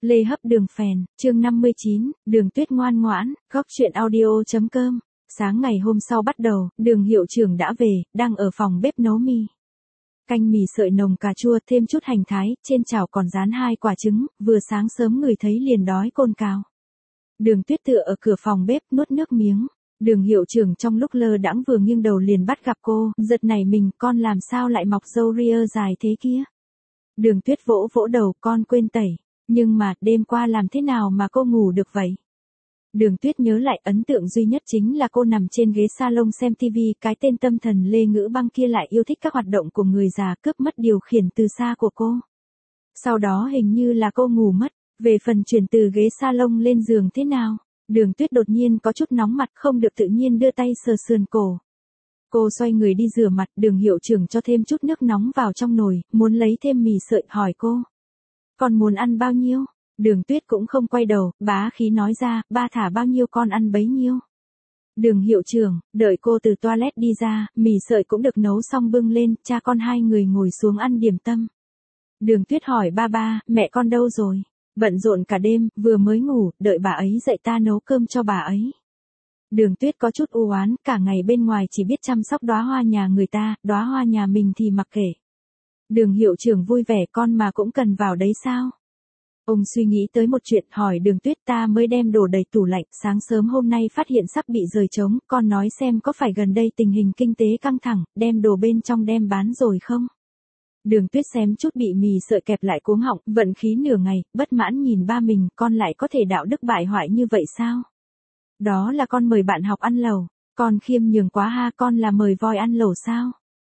Lê Hấp Đường Phèn, chương 59, Đường Tuyết ngoan ngoãn, góc chuyện audio.com. Sáng ngày hôm sau bắt đầu, Đường hiệu trưởng đã về, đang ở phòng bếp nấu mì. Canh mì sợi nồng cà chua thêm chút hành thái, trên chảo còn rán 2 quả trứng, vừa sáng sớm người thấy liền đói cồn cào. Đường Tuyết tựa ở cửa phòng bếp nuốt nước miếng. Đường hiệu trưởng trong lúc lơ đãng vừa nghiêng đầu liền bắt gặp cô, giật nảy mình, con làm sao lại mọc râu ria dài thế kia. Đường Tuyết vỗ vỗ đầu, con quên tẩy. Nhưng mà, đêm qua làm thế nào mà cô ngủ được vậy? Đường Tuyết nhớ lại ấn tượng duy nhất chính là cô nằm trên ghế salon xem TV, cái tên tâm thần Lê Ngữ Băng kia lại yêu thích các hoạt động của người già, cướp mất điều khiển từ xa của cô. Sau đó hình như là cô ngủ mất, về phần chuyển từ ghế salon lên giường thế nào? Đường Tuyết đột nhiên có chút nóng mặt, không được tự nhiên đưa tay sờ sườn cổ. Cô xoay người đi rửa mặt, Đường hiệu trưởng cho thêm chút nước nóng vào trong nồi, muốn lấy thêm mì sợi, hỏi cô. Con muốn ăn bao nhiêu? Đường Tuyết cũng không quay đầu, bá khí nói ra, ba thả bao nhiêu con ăn bấy nhiêu. Đường hiệu trưởng, đợi cô từ toilet đi ra, mì sợi cũng được nấu xong bưng lên, cha con hai người ngồi xuống ăn điểm tâm. Đường Tuyết hỏi ba, mẹ con đâu rồi? Bận rộn cả đêm, vừa mới ngủ, đợi bà ấy dậy ta nấu cơm cho bà ấy. Đường Tuyết có chút u oán, cả ngày bên ngoài chỉ biết chăm sóc đóa hoa nhà người ta, đóa hoa nhà mình thì mặc kệ. Đường hiệu trưởng vui vẻ, con mà cũng cần vào đấy sao? Ông suy nghĩ tới một chuyện, hỏi Đường Tuyết, ta mới đem đồ đầy tủ lạnh, sáng sớm hôm nay phát hiện sắp bị rời trống, con nói xem có phải gần đây tình hình kinh tế căng thẳng, đem đồ bên trong đem bán rồi không? Đường Tuyết xém chút bị mì sợi kẹp lại cuống họng, vận khí nửa ngày, bất mãn nhìn ba mình, con lại có thể đạo đức bại hoại như vậy sao? Đó là con mời bạn học ăn lẩu, con khiêm nhường quá ha, con là mời voi ăn lẩu sao?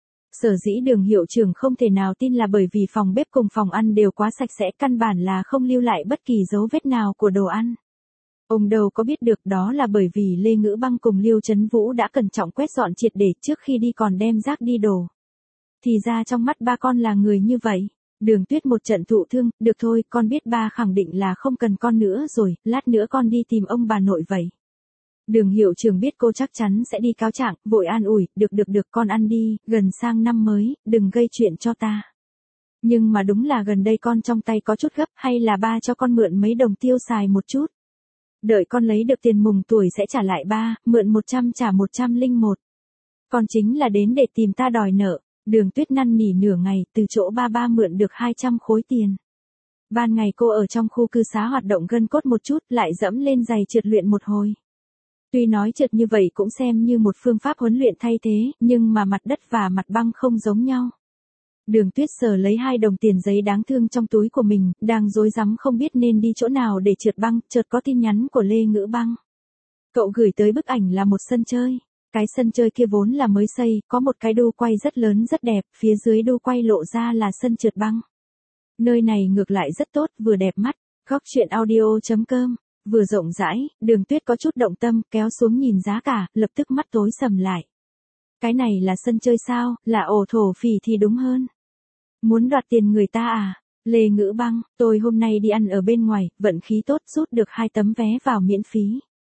Sở dĩ Đường hiệu trưởng không thể nào tin là bởi vì phòng bếp cùng phòng ăn đều quá sạch sẽ, căn bản là không lưu lại bất kỳ dấu vết nào của đồ ăn. Ông đâu có biết được đó là bởi vì Lê Ngữ Băng cùng Liêu Chấn Vũ đã cẩn trọng quét dọn triệt để, trước khi đi còn đem rác đi đổ. Thì ra trong mắt ba con là người như vậy. Đường Tuyết một trận thụ thương, được thôi, con biết ba khẳng định là không cần con nữa rồi, lát nữa con đi tìm ông bà nội vậy. Đường hiệu trưởng biết cô chắc chắn sẽ đi cáo trạng, vội an ủi, được con ăn đi, gần sang năm mới, đừng gây chuyện cho ta. Nhưng mà đúng là gần đây con trong tay có chút gấp, hay là ba cho con mượn mấy đồng tiêu xài một chút. Đợi con lấy được tiền mùng tuổi sẽ trả lại ba, mượn 100 trả 101. Con chính là đến để tìm ta đòi nợ. Đường Tuyết năn nỉ nửa ngày, từ chỗ ba mượn được 200 khối tiền. Ban ngày cô ở trong khu cư xá hoạt động gân cốt một chút, lại dẫm lên giày trượt luyện một hồi. Tuy nói trượt như vậy cũng xem như một phương pháp huấn luyện thay thế, nhưng mà mặt đất và mặt băng không giống nhau. Đường Tuyết sờ lấy 2 đồng tiền giấy đáng thương trong túi của mình, đang rối rắm không biết nên đi chỗ nào để trượt băng, chợt có tin nhắn của Lê Ngữ Băng. Cậu gửi tới bức ảnh là một sân chơi. Cái sân chơi kia vốn là mới xây, có một cái đu quay rất lớn rất đẹp, phía dưới đu quay lộ ra là sân trượt băng. Nơi này ngược lại rất tốt, vừa đẹp mắt, góc chuyện audio.com. Vừa rộng rãi, Đường Tuyết có chút động tâm, kéo xuống nhìn giá cả, lập tức mắt tối sầm lại. Cái này là sân chơi sao, là ổ thổ phỉ thì đúng hơn. Muốn đoạt tiền người ta à? Lê Ngữ Băng, tôi hôm nay đi ăn ở bên ngoài, vận khí tốt rút được 2 tấm vé vào miễn phí.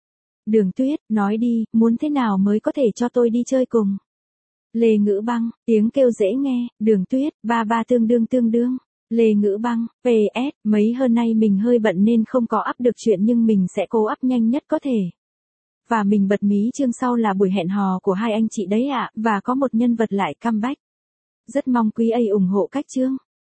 Đường Tuyết, nói đi, muốn thế nào mới có thể cho tôi đi chơi cùng? Lê Ngữ Băng, tiếng kêu dễ nghe, Đường Tuyết, ba tương đương. Lê Ngữ Băng, PS, mấy hôm nay mình hơi bận nên không có up được chuyện nhưng mình sẽ cố up nhanh nhất có thể. Và mình bật mí chương sau là buổi hẹn hò của 2 anh chị đấy ạ, và có một nhân vật lại comeback. Rất mong quý ấy ủng hộ cách chương.